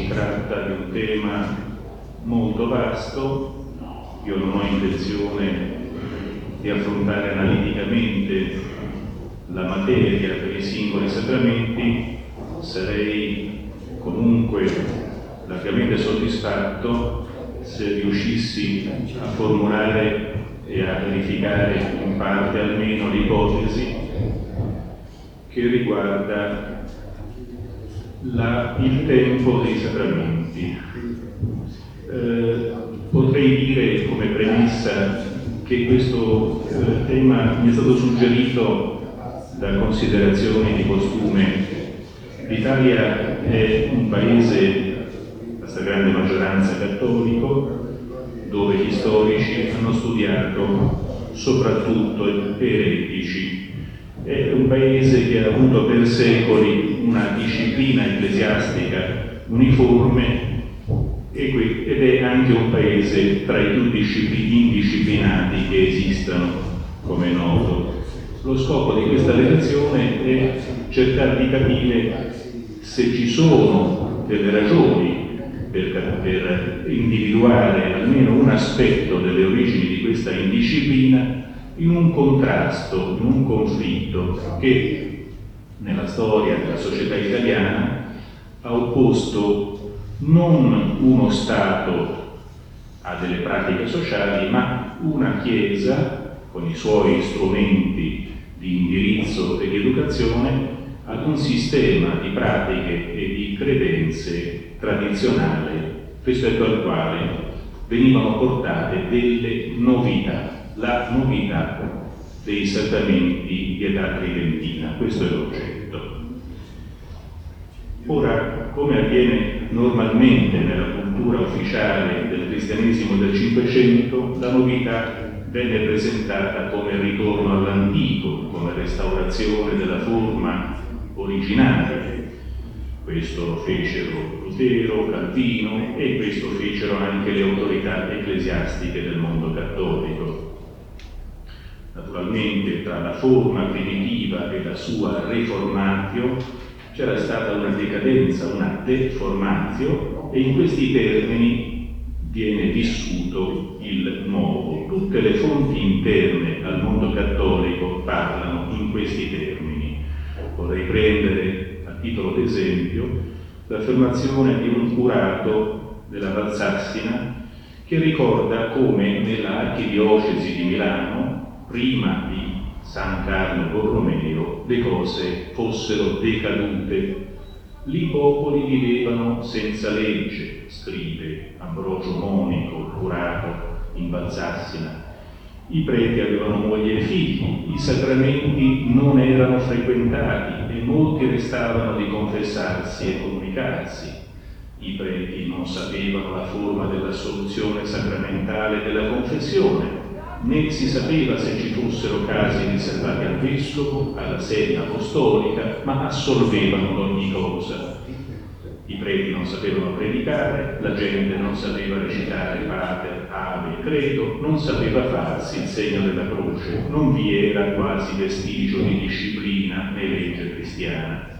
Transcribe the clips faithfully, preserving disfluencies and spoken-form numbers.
si tratta di un tema molto vasto. Io non ho intenzione di affrontare analiticamente la materia per i singoli sacramenti. Sarei comunque largamente soddisfatto se riuscissi a formulare e a verificare in parte almeno l'ipotesi che riguarda la, il tempo dei sacramenti. Eh, potrei dire come premessa che questo eh, tema mi è stato suggerito da considerazioni di costume. L'Italia è un paese, la stragrande maggioranza cattolico, dove gli storici hanno studiato soprattutto gli eretici. È un paese che ha avuto per secoli una disciplina ecclesiastica uniforme ed è anche un paese tra i più indisciplinati che esistano, come è noto. Lo scopo di questa lezione è cercare di capire se ci sono delle ragioni per, per individuare almeno un aspetto delle origini di questa indisciplina in un contrasto, in un conflitto che nella storia della società italiana ha opposto non uno Stato a delle pratiche sociali, ma una Chiesa con i suoi strumenti di indirizzo e di educazione ad un sistema di pratiche e di credenze tradizionale rispetto al quale venivano portate delle novità, la novità dei sacramenti di età tridentina. Questo è l'oggetto. Ora, come avviene normalmente nella cultura ufficiale del cristianesimo del Cinquecento, la novità venne presentata come ritorno all'antico, come restaurazione della forma originaria. Questo lo fecero Lutero, Calvino e questo fecero anche le autorità ecclesiastiche del mondo cattolico. Naturalmente tra la forma primitiva e la sua reformatio c'era stata una decadenza, una deformatio, e in questi termini viene vissuto il nuovo. Tutte le fonti interne al mondo cattolico parlano in questi termini. Vorrei prendere a titolo d'esempio l'affermazione di un curato della Valsassina che ricorda come nella archidiocesi di Milano, prima di San Carlo Borromeo, le cose fossero decadute. Lì i popoli vivevano senza legge, scrive Ambrogio Monico, curato in Valsassina. I preti avevano mogli e figli, i sacramenti non erano frequentati e molti restavano di confessarsi e comunicarsi. I preti non sapevano la forma dell'assoluzione sacramentale della confessione, né si sapeva se ci fossero casi riservati al vescovo, alla sede apostolica, ma assolvevano ogni cosa. I preti non sapevano predicare, la gente non sapeva recitare Pater, Ave, Credo, non sapeva farsi il segno della croce, non vi era quasi vestigio di disciplina né legge cristiana.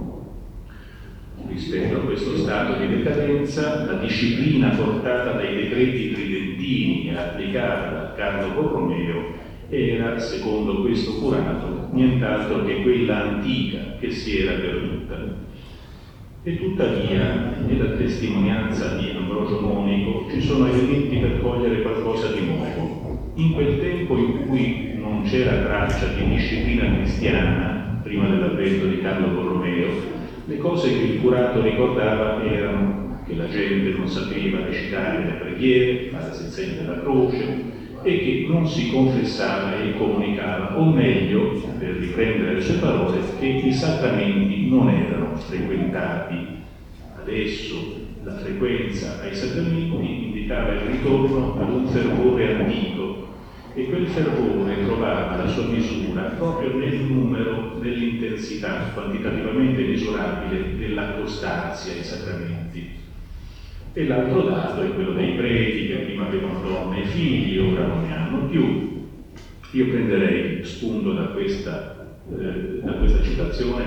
Rispetto a questo stato di decadenza, la disciplina portata dai decreti tridentini e applicata da Carlo Borromeo era, secondo questo curato, nient'altro che quella antica che si era perduta. E tuttavia, nella testimonianza di Ambrogio Monico ci sono elementi per cogliere qualcosa di nuovo. In quel tempo in cui non c'era traccia di disciplina cristiana, prima dell'avvento di Carlo Borromeo, le cose che il curato ricordava erano che la gente non sapeva recitare le preghiere, farsi il segno della croce, e che non si confessava e comunicava, o meglio, per riprendere le sue parole, che i sacramenti non erano frequentati. Adesso la frequenza ai sacramenti indicava il ritorno ad un fervore antico, e quel fervore trovava la sua misura proprio nel numero, nell'intensità quantitativamente misurabile della costanza ai sacramenti. E l'altro dato è quello dei preti che prima avevano donne e figli, ora non ne hanno più. Io prenderei spunto da questa, eh, da questa citazione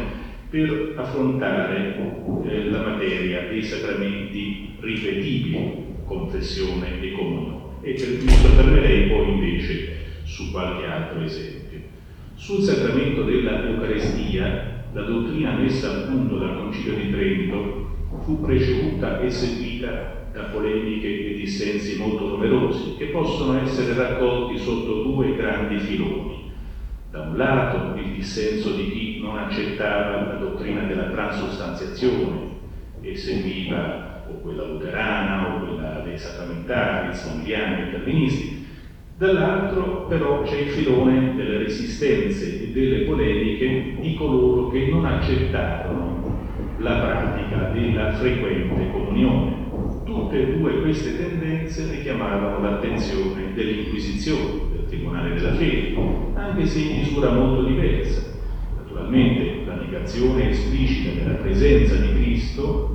per affrontare eh, la materia dei sacramenti ripetibili, confessione e comunione. E mi soffermerei poi invece su qualche altro esempio. Sul sacramento della Eucaristia, la dottrina messa a punto dal Concilio di Trento fu preceduta e seguita da polemiche e dissensi molto numerosi, che possono essere raccolti sotto due grandi filoni. Da un lato il dissenso di chi non accettava la dottrina della transustanziazione e seguiva o quella luterana o quella dei sacramentali, zonghiani e calvinisti. Dall'altro però c'è il filone delle resistenze e delle polemiche di coloro che non accettarono la pratica della frequente comunione. Tutte e due queste tendenze richiamavano l'attenzione dell'Inquisizione, del Tribunale della Fede, anche se in misura molto diversa. Naturalmente la negazione esplicita della presenza di Cristo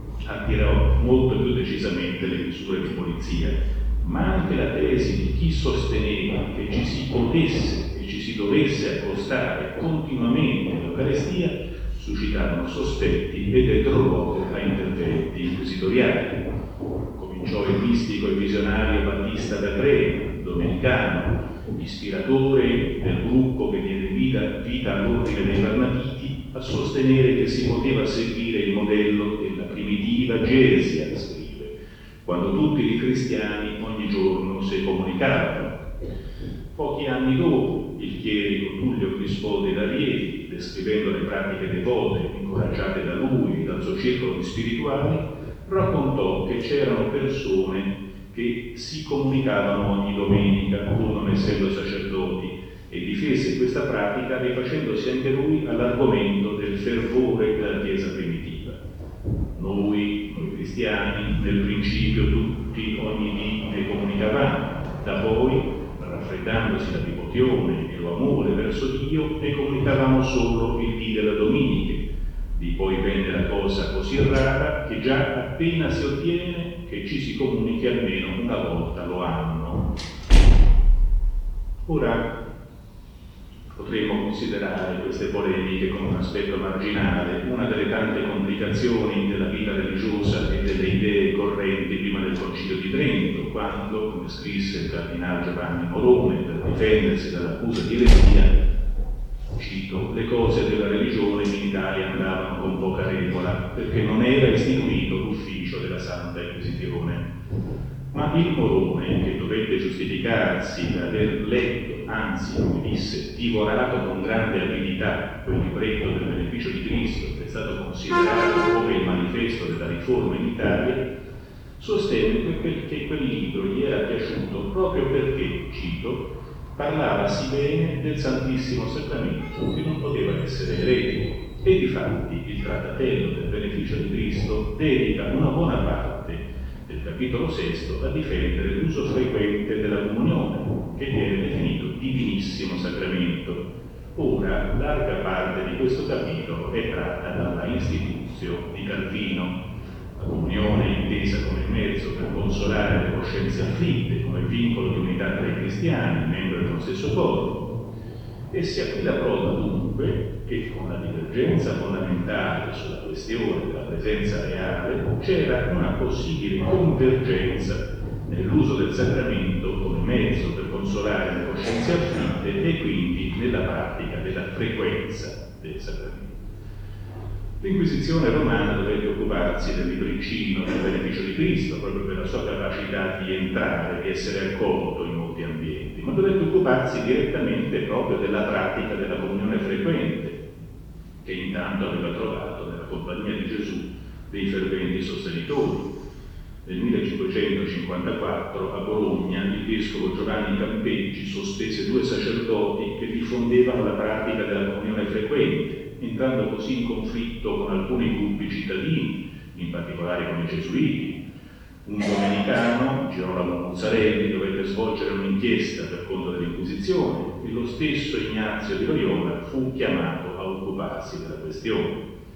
attirò molto più decisamente le misure di polizia, ma anche la tesi di chi sosteneva che ci si potesse e ci si dovesse accostare continuamente all'Eucaristia suscitarono sospetti e dettero luogo a interventi inquisitoriali. Cominciò il mistico e visionario Battista d'Agreda, domenicano, ispiratore del gruppo che diede vita, vita all'ordine dei Barnabiti, a sostenere che si poteva seguire il modello della primitiva Gesia, scrive, quando tutti i cristiani ogni giorno si comunicavano. Pochi anni dopo, il chierico Tullio Crispoldi d'Arieti, descrivendo le pratiche devote incoraggiate da lui e dal suo circolo di spirituali, raccontò che c'erano persone che si comunicavano ogni domenica, pur non essendo sacerdoti, e difese questa pratica rifacendosi anche lui all'argomento del fervore della Chiesa primitiva. Noi, noi cristiani, nel principio tutti ogni dì ne comunicavamo, da poi, raffreddandosi la devozione e lo amore verso Dio, ne comunicavamo solo il dì della domenica. Di poi venne la cosa così rara che già appena si ottiene che ci si comunichi almeno una volta lo anno. Ora potremmo considerare queste polemiche come un aspetto marginale, una delle tante complicazioni della vita religiosa e delle idee correnti prima del Concilio di Trento, quando, come scrisse il cardinale Giovanni Morone per difendersi dall'accusa di eresia, cito, le cose della religione in Italia andavano con poca regola, perché non era istituito l'ufficio della Santa Inquisizione. Ma il Morone, che dovette giustificarsi per aver letto, anzi, come disse, divorato con grande abilità quel libretto del beneficio di Cristo, che è stato considerato come il manifesto della riforma in Italia, sostenne che quel libro gli era piaciuto proprio perché, cito, parlava sì bene del Santissimo Sacramento che non poteva essere eretico, e difatti il trattatello del beneficio di Cristo dedica una buona parte del capitolo sesto a difendere l'uso frequente della comunione, che viene definito divinissimo sacramento. Ora, larga parte di questo capitolo è tratta dalla Institutio di Calvino. La comunione è intesa come mezzo per consolare le coscienze afflitte, come vincolo di unità tra i cristiani, membri dello stesso corpo. E si ha qui la prova dunque che con la divergenza fondamentale sulla questione della presenza reale c'era una possibile convergenza nell'uso del sacramento come mezzo per consolare le coscienze afflitte e quindi nella pratica della frequenza del sacramento. L'Inquisizione romana dovette occuparsi del libricino del beneficio di Cristo, proprio per la sua capacità di entrare, di essere accolto in molti ambienti, ma dovette occuparsi direttamente proprio della pratica della comunione frequente, che intanto aveva trovato nella compagnia di Gesù dei ferventi sostenitori. Nel millecinquecentocinquantaquattro a Bologna il vescovo Giovanni Campeggi sospese due sacerdoti che diffondevano la pratica della comunione frequente, entrando così in conflitto con alcuni gruppi cittadini, in particolare con i gesuiti. Un domenicano, Girolamo Muzzarelli, dovette svolgere un'inchiesta per conto dell'Inquisizione e lo stesso Ignazio di Loyola fu chiamato a occuparsi della questione.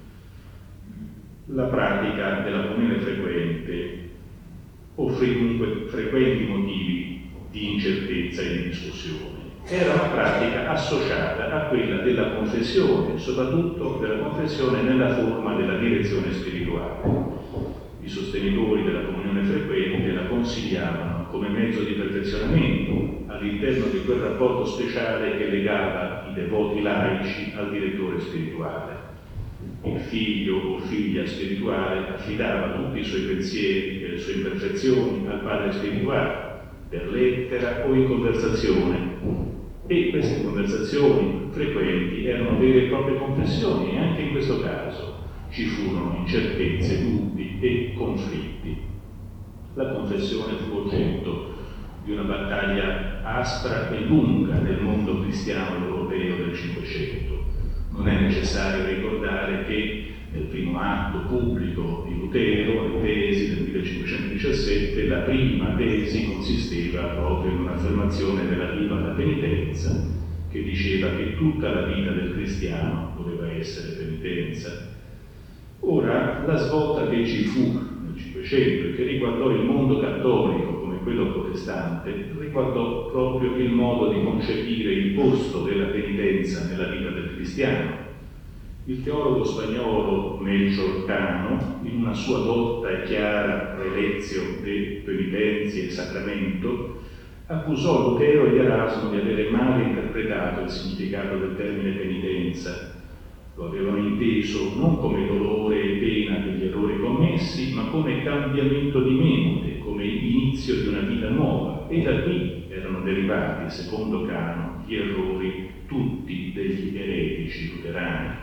La pratica della comunione frequente offrì dunque frequenti motivi di incertezza e di discussione. era una pratica associata a quella della confessione, soprattutto della confessione nella forma della direzione spirituale. I sostenitori della comunione frequente la consigliavano come mezzo di perfezionamento all'interno di quel rapporto speciale che legava i devoti laici al direttore spirituale. Il figlio o figlia spirituale affidava tutti i suoi pensieri e le sue imperfezioni al padre spirituale, per lettera o in conversazione. E queste conversazioni frequenti erano vere e proprie confessioni, e anche in questo caso ci furono incertezze, dubbi e conflitti. La confessione fu oggetto di una battaglia aspra e lunga nel mondo cristiano europeo del Cinquecento. Non è necessario ricordare che nel primo atto pubblico di Lutero, le tesi del millecinquecentodiciassette, la prima tesi consisteva proprio in un'affermazione relativa alla penitenza, che diceva che tutta la vita del cristiano doveva essere penitenza. Ora, la svolta che ci fu nel Cinquecento e che riguardò il mondo cattolico come quello protestante, riguardò proprio il modo di concepire il posto della penitenza nella vita del cristiano. Il teologo spagnolo Melchor Cano, in una sua dotta e chiara Relectio de Penitentia e Sacramento, accusò Lutero ed Erasmo di avere male interpretato il significato del termine penitenza. Lo avevano inteso non come dolore e pena per gli errori commessi, ma come cambiamento di mente, come inizio di una vita nuova. E da qui erano derivati, secondo Cano, gli errori tutti degli eretici luterani.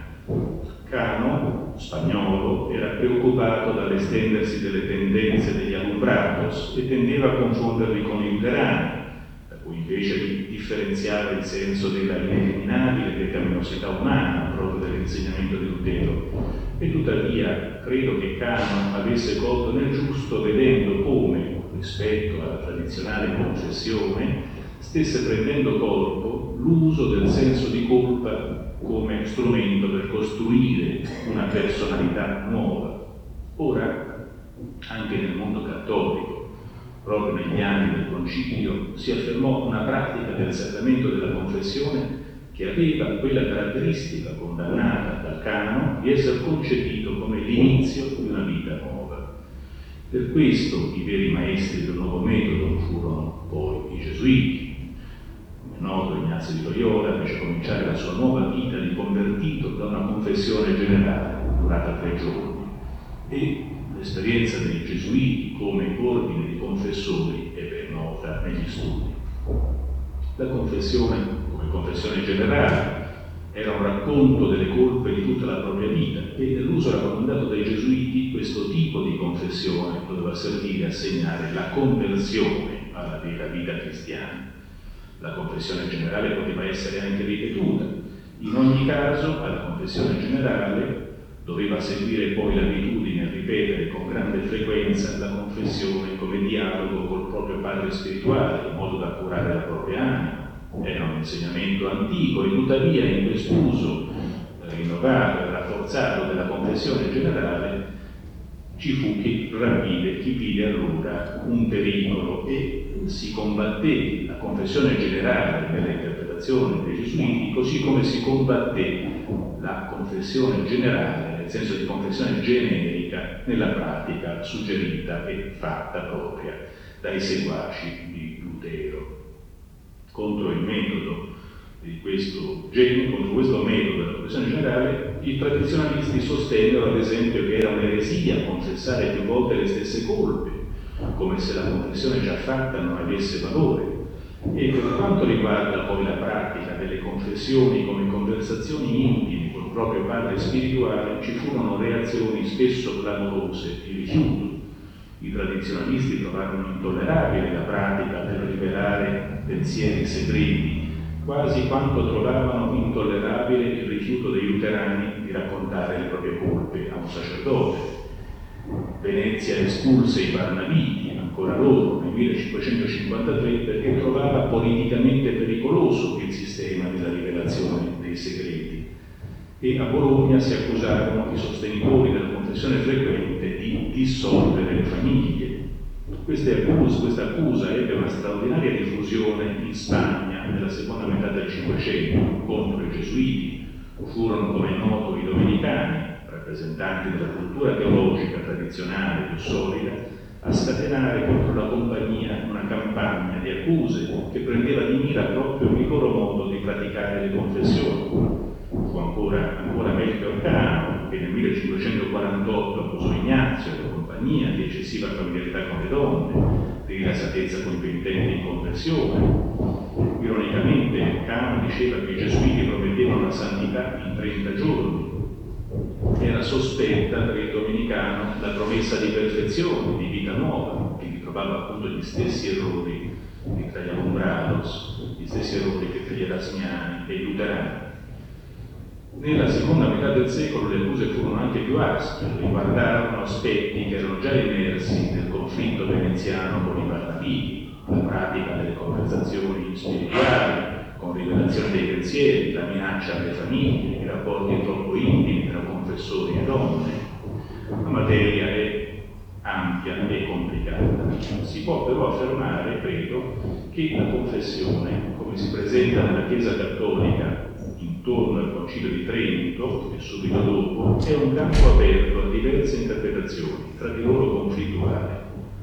Cano, spagnolo, era preoccupato dall'estendersi delle tendenze degli alumbratos e tendeva a confonderli con i luterani, da cui invece di differenziare il senso della ineliminabile peccaminosità umana proprio dell'insegnamento di Lutero. E tuttavia credo che Cano avesse colto nel giusto, vedendo come, rispetto alla tradizionale confessione, stesse prendendo corpo l'uso del senso di colpa come strumento per costruire una personalità nuova. Ora, anche nel mondo cattolico, proprio negli anni del Concilio, si affermò una pratica del sacramento della confessione che aveva quella caratteristica condannata dal Cano di essere concepito come l'inizio di una vita nuova. Per questo i veri maestri del nuovo metodo furono poi i Gesuiti. Noto, Ignazio di Loyola fece cominciare la sua nuova vita di convertito da una confessione generale durata tre giorni, e l'esperienza dei Gesuiti come ordine di confessori è ben nota negli studi. La confessione, come confessione generale, era un racconto delle colpe di tutta la propria vita, e nell'uso raccomandato dai Gesuiti questo tipo di confessione doveva servire a segnare la conversione alla vera vita cristiana. La confessione generale poteva essere anche ripetuta. In ogni caso, alla confessione generale doveva seguire poi l'abitudine a ripetere con grande frequenza la confessione come dialogo col proprio padre spirituale, in modo da curare la propria anima. Era un insegnamento antico, e tuttavia in quest'uso rinnovato e rafforzato della confessione generale ci fu chi ravvide, chi vide allora un pericolo, e si combatté la confessione generale nell'interpretazione dei Gesuiti, così come si combatté la confessione generale, nel senso di confessione generica, nella pratica suggerita e fatta propria dai seguaci di Lutero. Contro il metodo di questo genere, contro questo metodo della confessione generale, i tradizionalisti sostennero ad esempio che era un'eresia confessare più volte le stesse colpe, come se la confessione già fatta non avesse valore. E per quanto riguarda poi la pratica delle confessioni come conversazioni intime col proprio padre spirituale, ci furono reazioni spesso clamorose di rifiuto. I tradizionalisti trovarono intollerabile la pratica per rivelare pensieri segreti, quasi quanto trovavano intollerabile il rifiuto dei luterani di raccontare le proprie colpe a un sacerdote. Venezia espulse i Barnabiti, ancora loro, nel millecinquecentocinquantatré, perché trovava politicamente pericoloso il sistema della rivelazione dei segreti. E a Bologna si accusarono i sostenitori della confessione frequente di dissolvere le famiglie. Queste accuse, questa accusa ebbe una straordinaria diffusione in Spagna nella seconda metà del Cinquecento contro i Gesuiti. Furono, come è noto, i domenicani, rappresentanti della cultura teologica tradizionale più solida, a scatenare contro la compagnia una campagna di accuse che prendeva di mira proprio il loro modo di praticare le confessioni. Fu ancora, ancora Melchior Cano che nel millecinquecentoquarantotto accusò Ignazio e la compagnia di eccessiva familiarità con le donne, di rilassatezza con i penitenti in conversione. Ironicamente Cano diceva che i gesuiti promettevano la santità in trenta giorni. Era sospetta per il domenicano la promessa di perfezione, di vita nuova, che ritrovava appunto gli stessi errori che tra gli Alumbrados, gli stessi errori che tra gli Erasmiani e i Luterani. Nella seconda metà del secolo le accuse furono anche più aspre, riguardarono aspetti che erano già emersi nel conflitto veneziano con i Barnabiti, la pratica delle conversazioni spirituali, con rivelazione dei pensieri, la minaccia alle famiglie, i rapporti troppo intimi tra confessori e donne. La materia è ampia e complicata. Si può però affermare, credo, che la confessione, come si presenta nella Chiesa Cattolica intorno al Concilio di Trento e subito dopo, è un campo aperto a diverse interpretazioni, tra di loro conflittuali.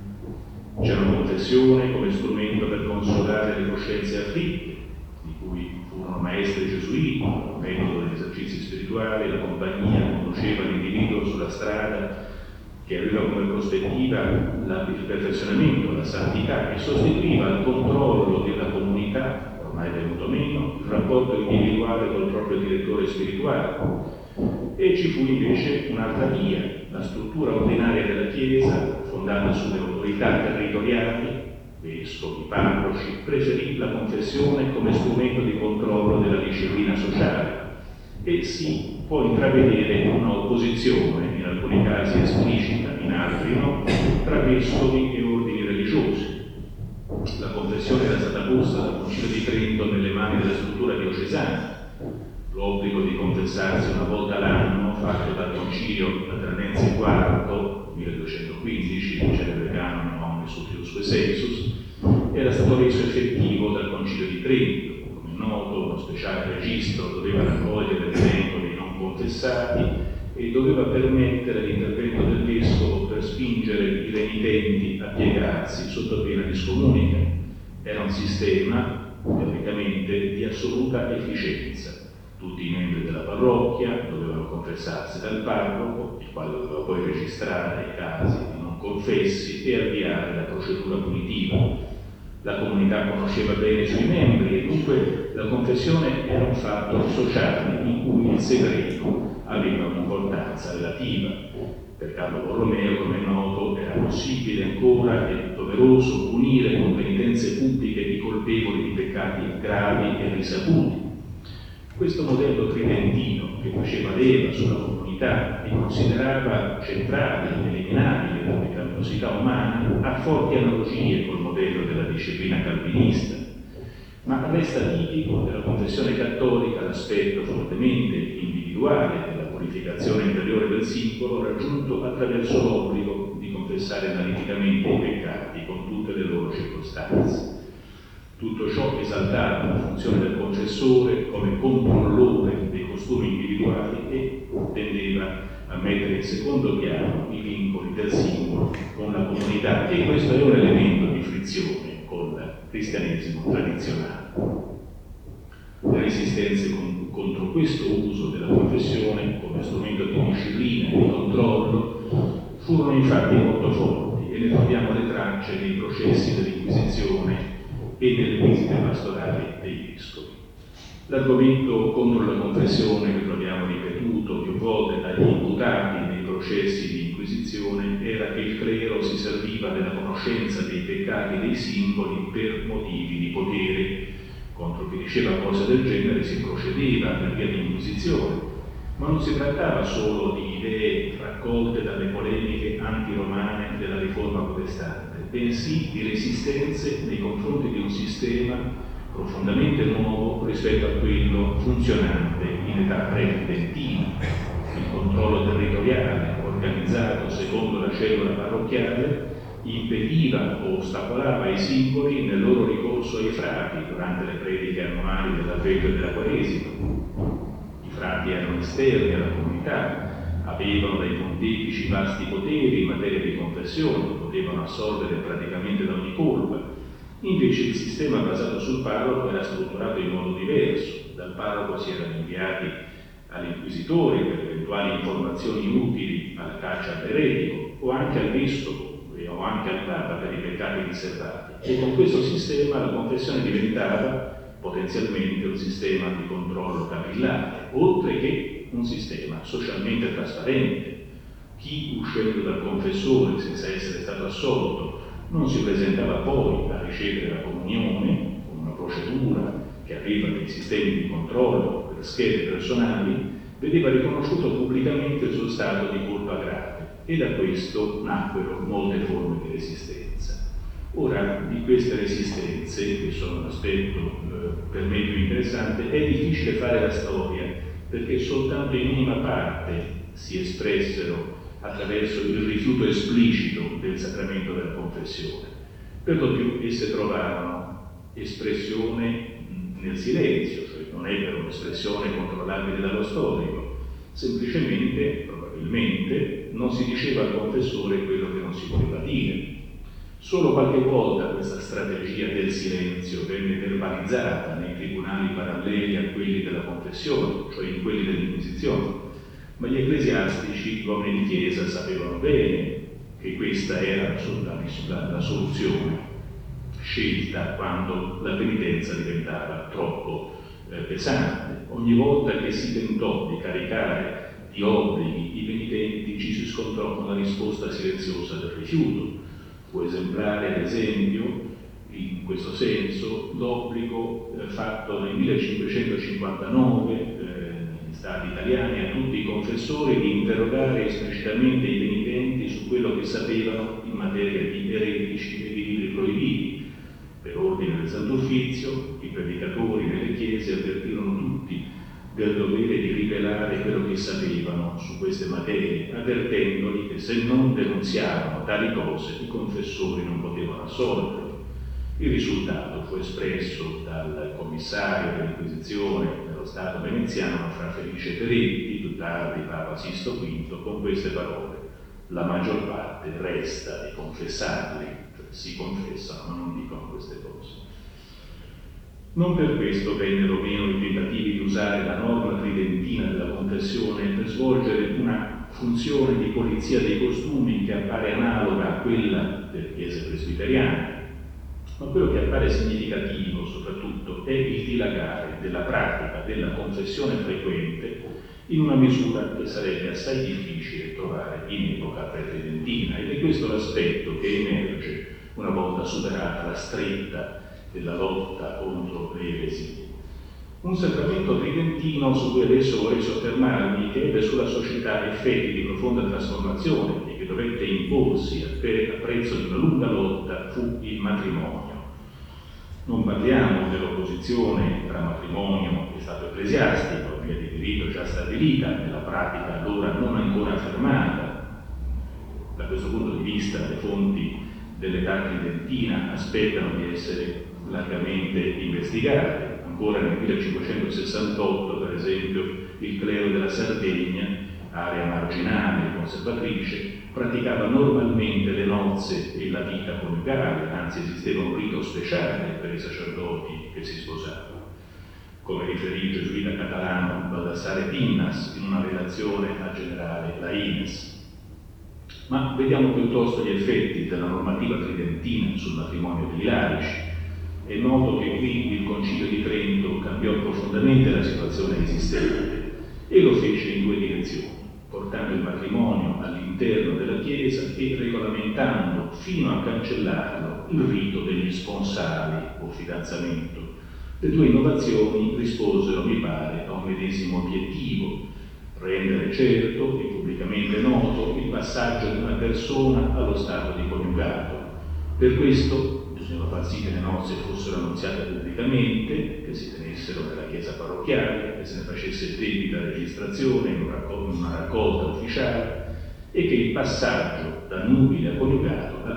C'è una confessione come strumento per consolare le coscienze afflitte, di cui furono maestri gesuiti, metodo degli esercizi spirituali, la compagnia conosceva l'individuo sulla strada che aveva come prospettiva il perfezionamento, la santità, e sostituiva al controllo della comunità, ormai venuto meno, il rapporto individuale col proprio direttore spirituale. E ci fu invece un'altra via, la struttura ordinaria della Chiesa, fondata sulle autorità territoriali, vescovi, parroci, preferì la confessione come strumento di controllo della disciplina sociale e si può intravedere una opposizione, in alcuni casi esplicita, in altri no, tra vescovi e ordini religiosi. La confessione era stata posta dal Concilio di Trento nelle mani della struttura diocesana. L'obbligo di confessarsi una volta l'anno, fatto dal Concilio Latranense quarto, milleduecentoquindici, il celebre canone Omnis Utiusque Sensus, era stato reso effettivo dal Concilio di Trento. Come è noto, uno speciale registro doveva raccogliere l'elenco dei non confessati e doveva permettere l'intervento del vescovo per spingere i renitenti a piegarsi sotto pena di scomunica. Era un sistema, teoricamente, di assoluta efficienza. Tutti i membri della parrocchia dovevano confessarsi dal parroco, il quale doveva poi registrare i casi di non confessi e avviare la procedura punitiva. La comunità conosceva bene i suoi membri e dunque la confessione era un fatto sociale in cui il segreto aveva un'importanza relativa. Per Carlo Borromeo, come è noto, era possibile ancora e doveroso punire con penitenze pubbliche i colpevoli di peccati gravi e risaputi. Questo modello tridentino, che faceva leva sulla comunità e considerava centrale e eliminabile la peccaminosità umana, ha forti analogie col modello della disciplina calvinista, ma resta tipico della confessione cattolica l'aspetto fortemente individuale della purificazione interiore del singolo, raggiunto attraverso l'obbligo di confessare analiticamente i peccati con tutte le loro circostanze. Tutto ciò esaltava la funzione del confessore come controllore dei costumi individuali e tendeva a mettere in secondo piano i vincoli del singolo con la comunità, e questo è un elemento di frizione con il cristianesimo tradizionale. Le resistenze con, contro questo uso della confessione come strumento di disciplina e di controllo furono infatti molto forti e ne troviamo le tracce nei processi dell'Inquisizione e nelle visite pastorali dei vescovi. L'argomento contro la confessione, che troviamo ripetuto più volte dagli imputati nei processi di Inquisizione, era che il clero si serviva della conoscenza dei peccati dei singoli per motivi di potere. Contro chi diceva cose del genere si procedeva per via di Inquisizione, ma non si trattava solo di idee raccolte dalle polemiche antiromane della riforma protestante, bensì di resistenze nei confronti di un sistema profondamente nuovo rispetto a quello funzionante in età pre-tridentina. Il controllo territoriale, organizzato secondo la cellula parrocchiale, impediva o ostacolava i singoli nel loro ricorso ai frati durante le prediche annuali dell'Avvento e della Quaresima. I frati erano esterni alla comunità, avevano dai pontefici vasti poteri in materia di confessione, potevano assolvere praticamente da ogni colpa. Invece il sistema basato sul parroco era strutturato in modo diverso. Dal parroco si erano inviati all'inquisitore per eventuali informazioni utili alla caccia all'eretico, o anche al vescovo o anche al Papa per i peccati riservati. E con questo sistema la confessione diventava potenzialmente un sistema di controllo capillare, oltre che un sistema socialmente trasparente. Chi, uscendo dal confessore senza essere stato assolto, non si presentava poi a ricevere la comunione con una procedura che aveva dei sistemi di controllo per schede personali, vedeva riconosciuto pubblicamente il suo stato di colpa grave, e da questo nacquero molte forme di resistenza. Ora, di queste resistenze, che sono un aspetto eh, per me più interessante, è difficile fare la storia, perché soltanto in minima parte si espressero attraverso il rifiuto esplicito del sacramento della confessione. Per lo più esse trovarono espressione nel silenzio, cioè non ebbero un'espressione controllabile dallo storico, semplicemente, probabilmente, non si diceva al confessore quello che non si voleva dire. Solo qualche volta questa strategia del silenzio venne verbalizzata nei tribunali paralleli a quelli della confessione, cioè in quelli dell'Inquisizione, ma gli ecclesiastici, gli uomini di chiesa, sapevano bene che questa era la, la, la soluzione scelta quando la penitenza diventava troppo eh, pesante. Ogni volta che si tentò di caricare di obblighi i penitenti ci si scontrò con la risposta silenziosa del rifiuto. Fu esemplare, ad esempio, in questo senso, l'obbligo eh, fatto nel millecinquecentocinquantanove eh, negli Stati italiani a tutti i confessori di interrogare esplicitamente i penitenti su quello che sapevano in materia di eretici e di libri proibiti. Per ordine del Santo Uffizio, i predicatori nelle chiese avvertirono tutti del dovere di rivelare quello che sapevano su queste materie, avvertendoli che se non denunziavano tali cose i confessori non potevano assolverli. Il risultato fu espresso dal commissario dell'Inquisizione dello Stato veneziano, Fra Felice Peretti, più tardi Papa Sisto V, con queste parole: la maggior parte resta di confessarli, cioè si confessano ma non dicono queste cose. Non per questo vennero meno i tentativi di usare la norma tridentina della confessione per svolgere una funzione di polizia dei costumi che appare analoga a quella delle chiese presbiteriane, ma quello che appare significativo soprattutto è il dilagare della pratica della confessione frequente in una misura che sarebbe assai difficile trovare in epoca pre-tridentina, ed è questo l'aspetto che emerge una volta superata la stretta della lotta contro le eresie. Un sacramento tridentino su cui adesso vorrei soffermarmi, che ebbe sulla società effetti di profonda trasformazione e che dovette imporsi a prezzo di una lunga lotta, fu il matrimonio. Non parliamo dell'opposizione tra matrimonio e stato ecclesiastico, via di diritto già stabilita, nella pratica allora non ancora affermata. Da questo punto di vista le fonti dell'età tridentina aspettano di essere largamente investigate. Ancora nel millecinquecentosessantotto, per esempio, il clero della Sardegna, area marginale e conservatrice, praticava normalmente le nozze e la vita coniugale, anzi esisteva un rito speciale per i sacerdoti che si sposavano. Come riferì il gesuita catalano Baldassare Pinnas in una relazione al generale Laínez. Ma vediamo piuttosto gli effetti della normativa tridentina sul matrimonio dei laici. È noto che qui il Concilio di Trento cambiò profondamente la situazione esistente e lo fece in due direzioni, portando il matrimonio all'interno della Chiesa e regolamentando fino a cancellarlo il rito degli sponsali o fidanzamento. Le due innovazioni risposero, mi pare, a un medesimo obiettivo: rendere certo e pubblicamente noto il passaggio di una persona allo stato di coniugato. Per questo bisognava far sì che le nozze fossero annunziate pubblicamente, che si tenessero nella chiesa parrocchiale, che se ne facesse debita registrazione in una raccolta ufficiale e che il passaggio da nubile a coniugato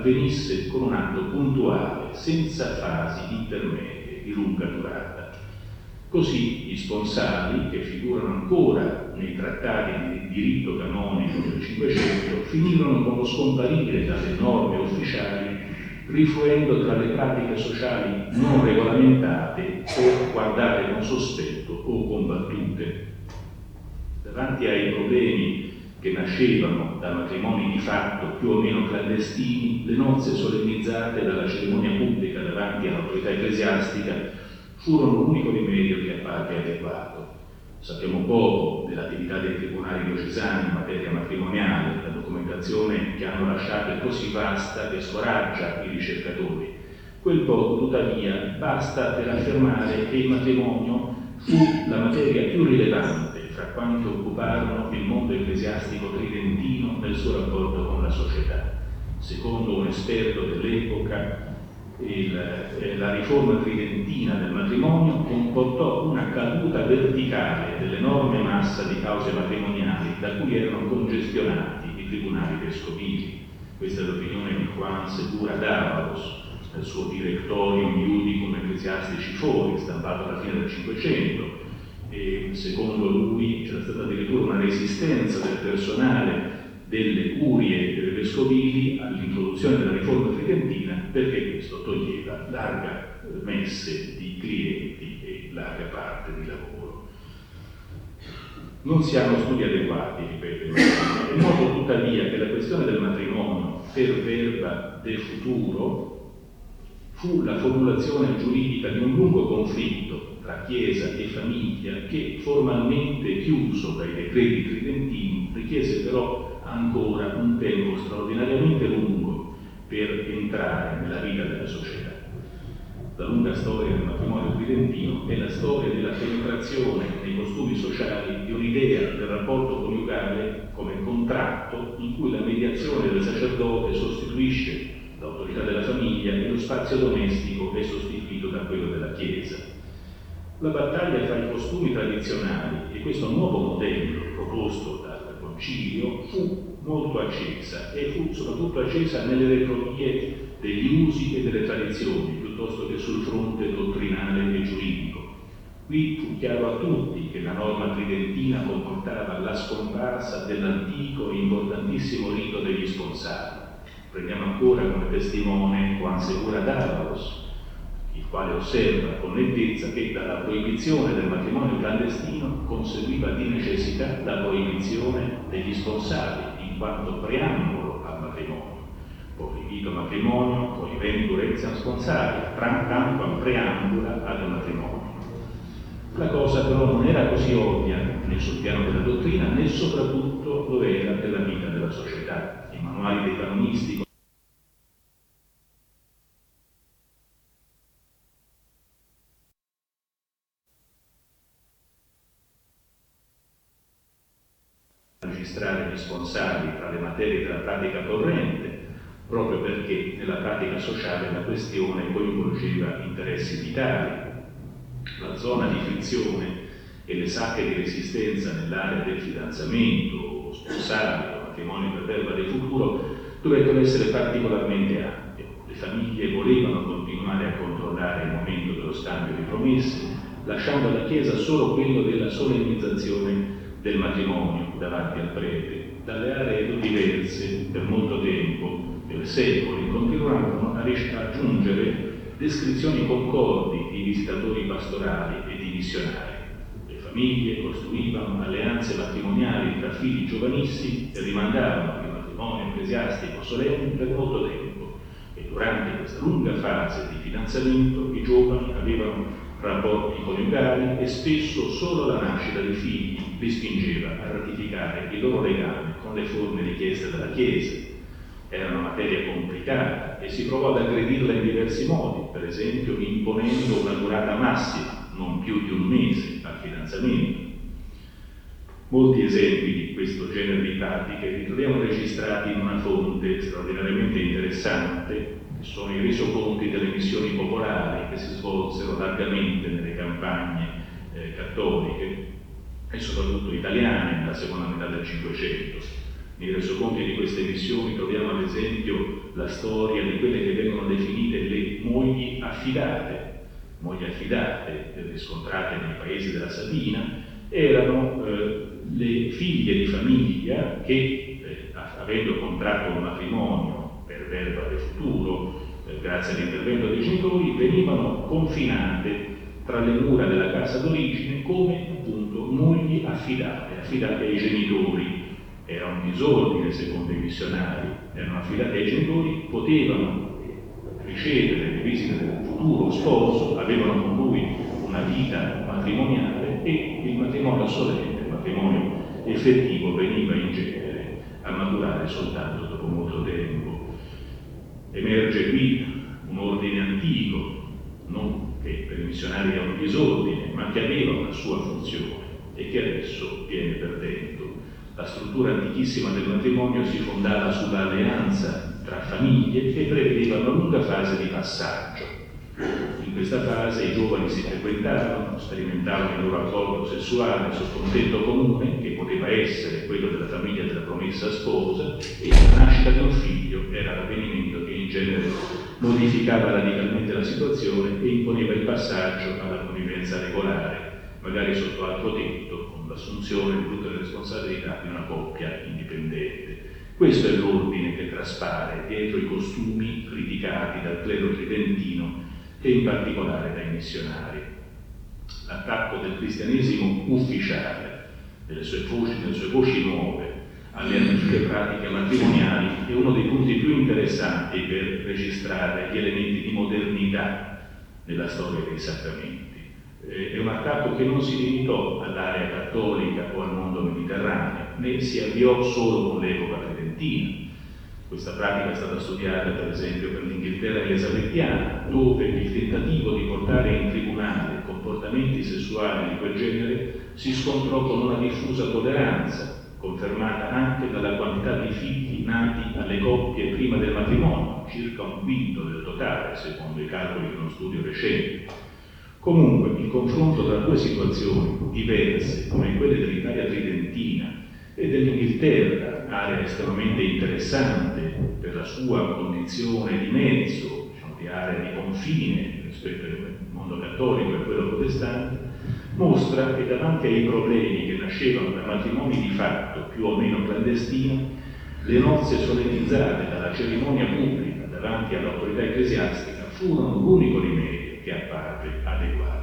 avvenisse con un atto puntuale, senza fasi intermedie di lunga durata. Così gli sponsali, che figurano ancora nei trattati di diritto canonico del Cinquecento, finirono con lo scomparire dalle norme ufficiali, rifluendo tra le pratiche sociali non regolamentate o guardate con sospetto o combattute. Davanti ai problemi che nascevano da matrimoni di fatto più o meno clandestini, le nozze solennizzate dalla cerimonia pubblica davanti all'autorità ecclesiastica furono l'unico rimedio che apparve adeguato. Sappiamo poco dell'attività dei tribunali diocesani in materia matrimoniale, la documentazione che hanno lasciato è così vasta che scoraggia i ricercatori. Quel poco, tuttavia, basta per affermare che il matrimonio fu la materia più rilevante fra quanti occuparono il mondo ecclesiastico tridentino nel suo rapporto con la società. Secondo un esperto dell'epoca, il, eh, la riforma tridentina del matrimonio comportò una caduta verticale dell'enorme massa di cause matrimoniali da cui erano congestionati i tribunali vescovili. Questa è l'opinione di Juan Segura Dávalos nel suo Directorium Iudicum Ecclesiastici Fori, stampato alla fine del Cinquecento. E secondo lui c'era stata addirittura una resistenza del personale delle curie delle vescovili all'introduzione della riforma tridentina, perché questo toglieva larga messe di clienti e larga parte di lavoro. Non si hanno studi adeguati, ripete, è noto tuttavia che la questione del matrimonio per verba de futuro fu la formulazione giuridica di un lungo conflitto tra Chiesa e famiglia che, formalmente chiuso dai decreti tridentini, richiese però ancora un tempo straordinariamente lungo per entrare nella vita della società. La lunga storia del matrimonio tridentino è la storia della penetrazione nei costumi sociali di un'idea del rapporto coniugale come contratto in cui la mediazione del sacerdote sostituisce l'autorità della famiglia e lo spazio domestico è sostituito da quello della Chiesa. La battaglia tra i costumi tradizionali e questo nuovo modello proposto dal Concilio fu molto accesa e fu soprattutto accesa nelle retrovie degli usi e delle tradizioni piuttosto che sul fronte dottrinale e giuridico. Qui fu chiaro a tutti che la norma tridentina comportava la scomparsa dell'antico e importantissimo rito degli sponsali. Prendiamo ancora come testimone Juan Segura Dávalos, il quale osserva con nettezza che dalla proibizione del matrimonio clandestino conseguiva di necessità la proibizione degli sponsali, in quanto preambolo al matrimonio. Proibito matrimonio, proibendo etiam sponsalia, tanquam preambula ad matrimonio. La cosa però non era così ovvia né sul piano della dottrina né soprattutto lo era della vita della società. I manuali dei canonisti registrare gli sponsali tra le materie della pratica corrente, proprio perché nella pratica sociale la questione coinvolgeva interessi vitali. La zona di frizione e le sacche di resistenza nell'area del fidanzamento, sposario, matrimonio per verba del futuro dovettero essere particolarmente ampie. Le famiglie volevano continuare a controllare il momento dello scambio di promesse, lasciando alla Chiesa solo quello della solennizzazione del matrimonio davanti al prete. Dalle aree diverse per molto tempo, per secoli, continuarono a aggiungere descrizioni concordi di visitatori pastorali e di missionari. Le famiglie costruivano alleanze matrimoniali tra figli giovanissimi e rimandavano il matrimonio ecclesiastico solenne per molto tempo. E durante questa lunga fase di fidanzamento i giovani avevano rapporti coniugali e spesso solo la nascita dei figli li spingeva a ratificare il loro legame con le forme richieste dalla Chiesa. Era una materia complicata e si provò ad aggredirla in diversi modi, per esempio imponendo una durata massima, non più di un mese, al fidanzamento. Molti esempi di questo genere di pratiche li troviamo registrati in una fonte straordinariamente interessante, che sono i resoconti delle missioni popolari che si svolsero largamente nelle campagne eh, cattoliche e soprattutto italiane nella seconda metà del Cinquecento. Nei resoconti di queste missioni troviamo ad esempio la storia di quelle che vengono definite le mogli affidate. Mogli affidate, riscontrate nei paesi della Sabina, erano eh, le figlie di famiglia che, eh, avendo contratto un matrimonio per verbale futuro, eh, grazie all'intervento dei genitori, venivano confinate tra le mura della casa d'origine come appunto mogli affidate, affidate ai genitori. Era un disordine secondo i missionari, erano affidate ai genitori, potevano ricevere le visite del futuro sposo, avevano con lui una vita matrimoniale e il matrimonio solenne, il matrimonio effettivo veniva in genere a maturare soltanto dopo molto tempo. Emerge qui un ordine antico, non che per i missionari era un disordine, ma che aveva una sua funzione e che adesso viene perdendo. La struttura antichissima del matrimonio si fondava sull'alleanza tra famiglie e prevedeva una lunga fase di passaggio. In questa fase i giovani si frequentavano, sperimentavano il loro accordo sessuale sotto un tetto comune, che poteva essere quello della famiglia della promessa sposa, e la nascita di un figlio era l'avvenimento che in genere modificava radicalmente la situazione e imponeva il passaggio alla convivenza regolare, magari sotto altro tetto, con l'assunzione di tutte le responsabilità di una coppia indipendente. Questo è l'ordine che traspare dietro i costumi criticati dal clero tridentino e in particolare dai missionari. L'attacco del cristianesimo ufficiale, delle sue voci, delle sue voci nuove, alle antiche pratiche matrimoniali è uno dei punti più interessanti per registrare gli elementi di modernità nella storia dei sacramenti. È un attacco che non si limitò all'area cattolica o al mondo mediterraneo, né si avviò solo con l'epoca tridentina. Questa pratica è stata studiata per esempio per l'Inghilterra elisabettiana, dove il tentativo di portare in tribunale comportamenti sessuali di quel genere si scontrò con una diffusa tolleranza, confermata anche dalla quantità di figli nati alle coppie prima del matrimonio, circa un quinto del totale, secondo i calcoli di uno studio recente. Comunque, il confronto tra due situazioni diverse, come quelle dell'Italia tridentina e dell'Inghilterra, area estremamente interessante per la sua condizione di mezzo, diciamo, di area di confine rispetto al mondo cattolico e a quello protestante, mostra che davanti ai problemi che nascevano da matrimoni di fatto più o meno clandestini, le nozze solennizzate dalla cerimonia pubblica davanti all'autorità ecclesiastica furono l'unico rimedio che apparve adeguato.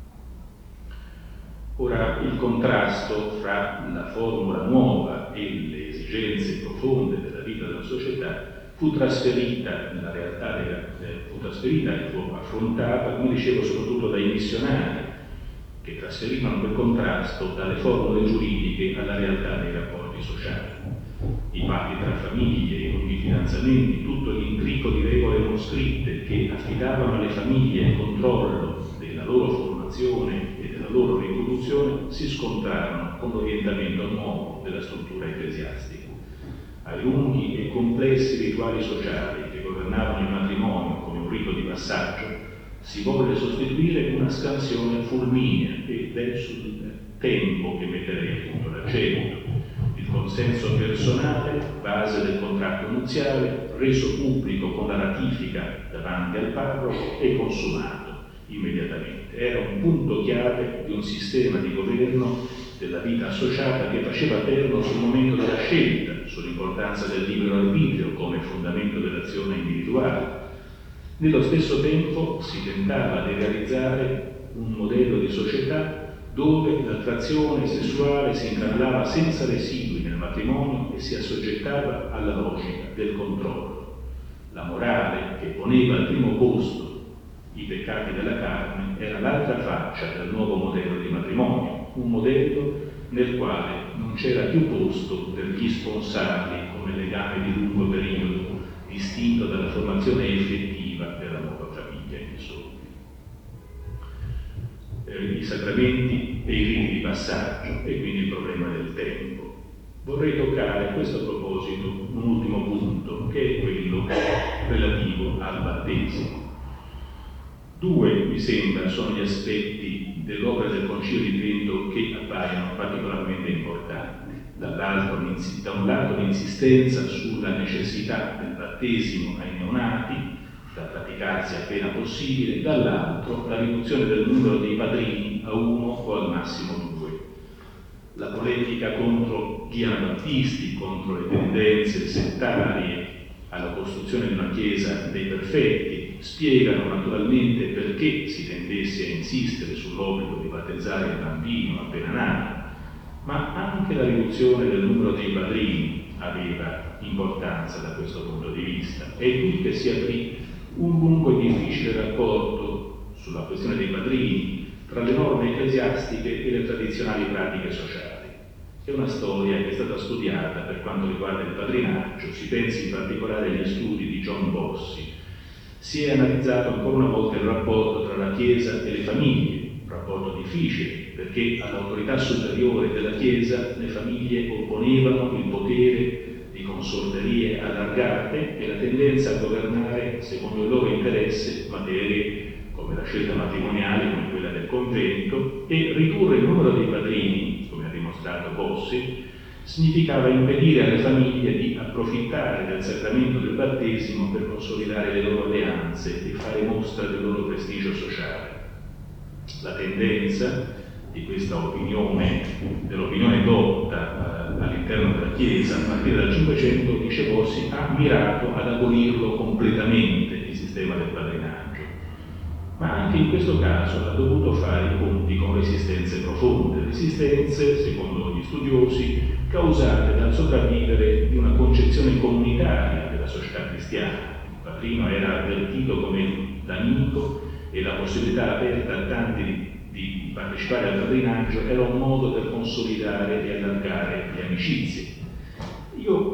Ora, il contrasto fra la formula nuova e le esigenze profonde della vita della società fu trasferita nella realtà, della, eh, fu trasferita e fu affrontata, come dicevo, soprattutto dai missionari, che trasferivano quel contrasto dalle formule giuridiche alla realtà dei rapporti sociali. I patti tra famiglie, i lunghi fidanzamenti, tutto l'intrico di regole non scritte che affidavano alle famiglie il controllo della loro formazione e della loro riproduzione si scontrarono con l'orientamento nuovo della struttura ecclesiastica. Ai lunghi e complessi rituali sociali che governavano il matrimonio come un rito di passaggio si volle sostituire una scansione fulminea ed è sul tempo che metterei appunto l'accento. Il consenso personale, base del contratto nuziale, reso pubblico con la ratifica davanti al parroco e consumato immediatamente. Era un punto chiave di un sistema di governo della vita associata che faceva perno sul momento della scelta, sull'importanza del libero arbitrio come fondamento dell'azione individuale. Nello stesso tempo si tentava di realizzare un modello di società dove l'attrazione sessuale si incarnava senza residui nel matrimonio e si assoggettava alla logica del controllo. La morale, che poneva al primo posto i peccati della carne, era l'altra faccia del nuovo modello di matrimonio, un modello nel quale non c'era più posto per gli sponsali come legame di lungo periodo, distinto dalla formazione effettiva della nuova famiglia in soldi. I sacramenti e i riti di passaggio e quindi il problema del tempo. Vorrei toccare a questo proposito un ultimo punto, che è quello relativo al battesimo. Due, mi sembra, sono gli aspetti dell'opera del Concilio di Trento che appaiono particolarmente importanti. Dall'altro, da un lato l'insistenza sulla necessità del battesimo battesimo ai neonati, da praticarsi appena possibile, dall'altro la riduzione del numero dei padrini a uno o al massimo due. La polemica contro gli anabattisti, contro le tendenze settarie alla costruzione di una chiesa dei perfetti, spiegano naturalmente perché si tendesse a insistere sull'obbligo di battezzare il bambino appena nato, ma anche la riduzione del numero dei padrini aveva importanza da questo punto di vista. È qui che si aprì un lungo e difficile rapporto sulla questione dei padrini tra le norme ecclesiastiche e le tradizionali pratiche sociali. È una storia che è stata studiata per quanto riguarda il padrinaggio, si pensi in particolare agli studi di John Bossi. Si è analizzato ancora una volta il rapporto tra la Chiesa e le famiglie, un rapporto difficile, perché all'autorità superiore della Chiesa le famiglie opponevano il potere di consorterie allargate e la tendenza a governare secondo il loro interesse materie come la scelta matrimoniale, come quella del convento, e ridurre il numero dei padrini, come ha dimostrato Bossi, significava impedire alle famiglie di approfittare del sacramento del battesimo per consolidare le loro alleanze e fare mostra del loro prestigio sociale. La tendenza di questa opinione, dell'opinione dotta eh, all'interno della Chiesa a partire dal Cinquecento, dice Bossi, ha mirato ad abolirlo completamente il sistema del padrinaggio. Ma anche in questo caso ha dovuto fare i conti con resistenze profonde, resistenze, secondo gli studiosi, causate dal sopravvivere di una concezione comunitaria della società cristiana. Il padrino era avvertito come l'amico e la possibilità aperta a tanti di, di partecipare al padrinaggio era un modo per consolidare e allargare le amicizie. Io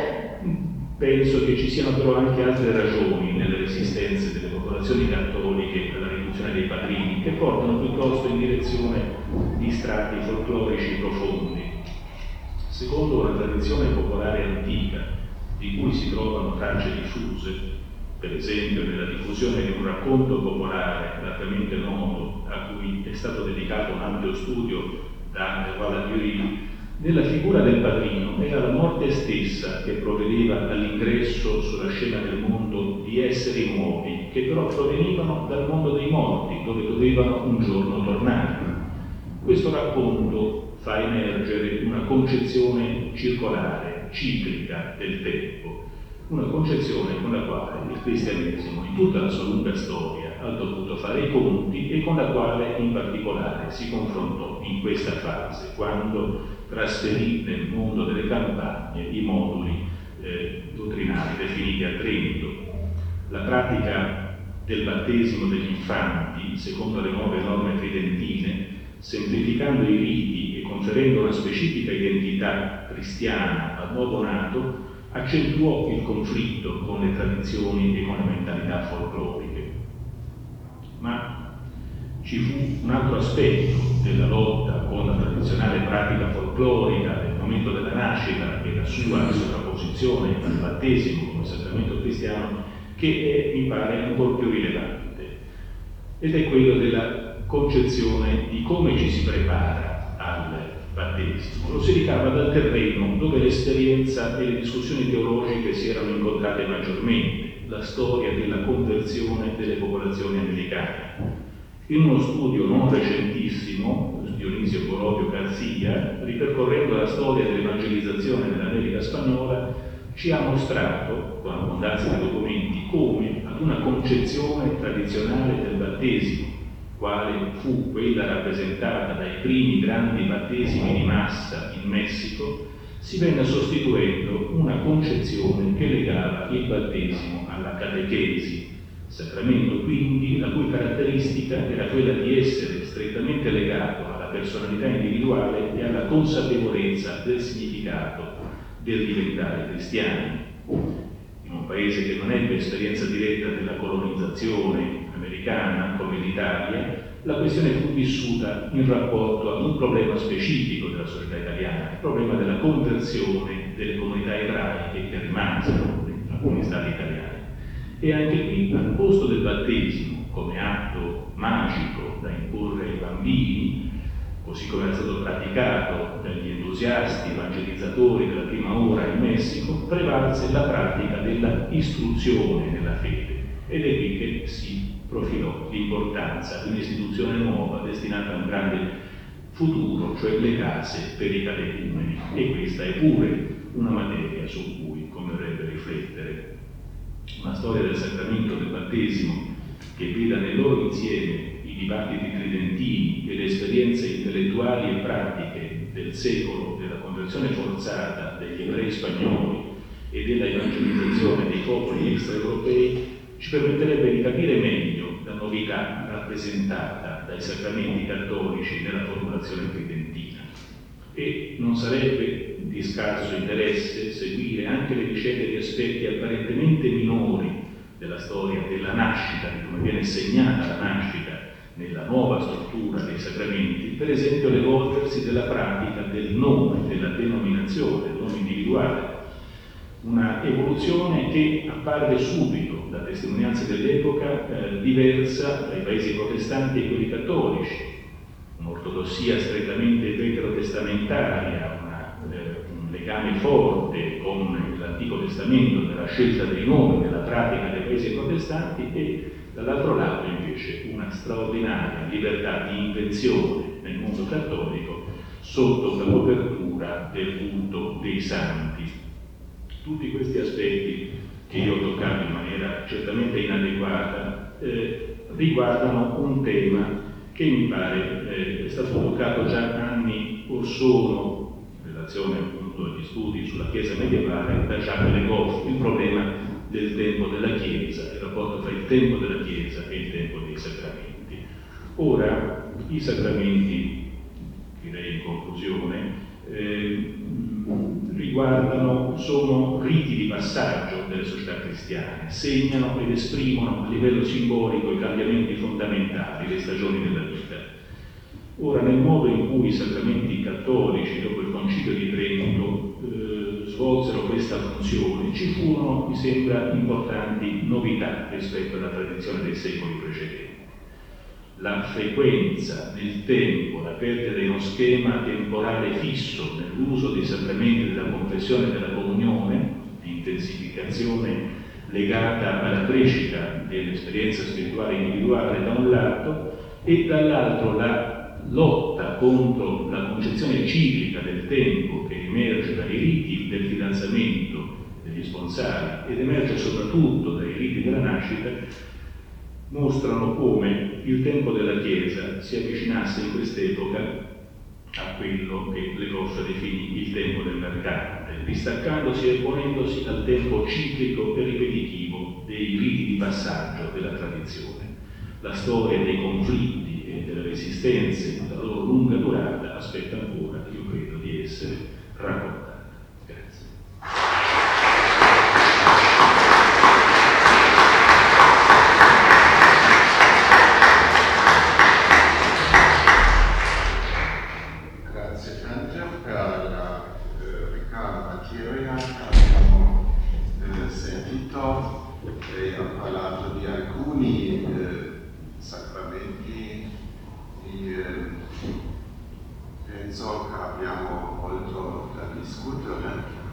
penso che ci siano però anche altre ragioni nelle resistenze delle popolazioni cattoliche alla riduzione dei padrini, che portano piuttosto in direzione di strati folclorici profondi. Secondo una tradizione popolare antica, di cui si trovano tracce diffuse, per esempio nella diffusione di un racconto popolare largamente noto, a cui è stato dedicato un ampio studio da Valladolid, nella figura del padrino era la morte stessa che provvedeva all'ingresso sulla scena del mondo di esseri nuovi, che però provenivano dal mondo dei morti, dove dovevano un giorno tornare. Questo racconto fa emergere una concezione circolare, ciclica del tempo, una concezione con la quale il cristianesimo, in tutta la sua lunga storia, ha dovuto fare i conti e con la quale in particolare si confrontò in questa fase, quando trasferì nel mondo delle campagne i moduli eh, dottrinari definiti a Trento. La pratica del battesimo degli infanti, secondo le nuove norme tridentine, semplificando i riti e conferendo una specifica identità cristiana al nuovo nato, accentuò il conflitto con le tradizioni e con le mentalità folcloriche. Ma ci fu un altro aspetto della lotta con la tradizionale pratica folclorica del momento della nascita e la sua sovrapposizione al battesimo come sacramento cristiano, che è, mi pare, ancora più rilevante, ed è quello della concezione di come ci si prepara al battesimo. Lo si ricava dal terreno dove l'esperienza e le discussioni teologiche si erano incontrate maggiormente, la storia della conversione delle popolazioni americane. In uno studio non recentissimo, Dionisio Borovio Garcia, ripercorrendo la storia dell'evangelizzazione nell'America spagnola, ci ha mostrato, con abbondanza di documenti, come ad una concezione tradizionale del battesimo, quale fu quella rappresentata dai primi grandi battesimi di massa in Messico, si venne sostituendo una concezione che legava il battesimo alla catechesi, sacramento quindi la cui caratteristica era quella di essere strettamente legato alla personalità individuale e alla consapevolezza del significato del diventare cristiani. In un paese che non ebbe esperienza diretta della colonizzazione americana come l'Italia, la questione fu vissuta in rapporto ad un problema specifico della società italiana, il problema della conversione delle comunità ebraiche che rimasero in alcuni stati italiani. E anche qui, al posto del battesimo come atto magico da imporre ai bambini, così come era stato praticato dagli entusiasti evangelizzatori della prima ora in Messico, prevalse la pratica della istruzione nella fede, ed è qui che si profilò l'importanza di un'istituzione nuova destinata a un grande futuro, cioè le case per i catecumeni, e questa è pure una materia su cui converrebbe riflettere. Una storia del sacramento del battesimo che veda nel loro insieme i dibattiti tridentini e le esperienze intellettuali e pratiche del secolo della conversione forzata degli ebrei spagnoli e della evangelizzazione dei popoli extraeuropei ci permetterebbe di capire meglio la novità rappresentata dai sacramenti cattolici nella formulazione tridentina. E non sarebbe di scarso interesse seguire anche le vicende di aspetti apparentemente minori della storia della nascita, di come viene segnata la nascita nella nuova struttura dei sacramenti, per esempio l'evolversi della pratica del nome, della denominazione, del nome individuale, una evoluzione che apparve subito da testimonianze dell'epoca eh, diversa dai paesi protestanti e quelli cattolici, un'ortodossia strettamente veterotestamentaria, una, eh, un legame forte con l'Antico Testamento nella scelta dei nomi, nella pratica dei paesi protestanti, e dall'altro lato invece una straordinaria libertà di invenzione nel mondo cattolico sotto la copertura del culto dei santi. Tutti questi aspetti che io ho toccato in maniera certamente inadeguata eh, riguardano un tema che mi pare eh, è stato toccato già anni or sono in relazione appunto agli studi sulla Chiesa medievale da Jacques Le Goff, il problema del tempo della Chiesa, il rapporto tra il tempo della Chiesa e il tempo dei sacramenti. Ora, i sacramenti, direi in conclusione, eh, riguardano, sono riti di passaggio delle società cristiane, segnano ed esprimono a livello simbolico i cambiamenti fondamentali, le stagioni della vita. Ora, nel modo in cui i sacramenti cattolici, dopo il Concilio di Trento, eh, svolsero questa funzione, ci furono, mi sembra, importanti novità rispetto alla tradizione dei secoli precedenti. La frequenza nel tempo, la perdita di uno schema temporale fisso nell'uso dei sacramenti della confessione e della comunione, l'intensificazione legata alla crescita dell'esperienza spirituale individuale da un lato, e dall'altro la lotta contro la concezione ciclica del tempo che emerge dai riti del fidanzamento degli sponsali ed emerge soprattutto dai riti della nascita, mostrano come il tempo della Chiesa si avvicinasse in quest'epoca a quello che Le Goff definì il tempo del mercante, distaccandosi e ponendosi dal tempo ciclico e ripetitivo dei riti di passaggio della tradizione. La storia dei conflitti e delle resistenze, la loro lunga durata, aspetta ancora, io credo, di essere raccontata. Grazie.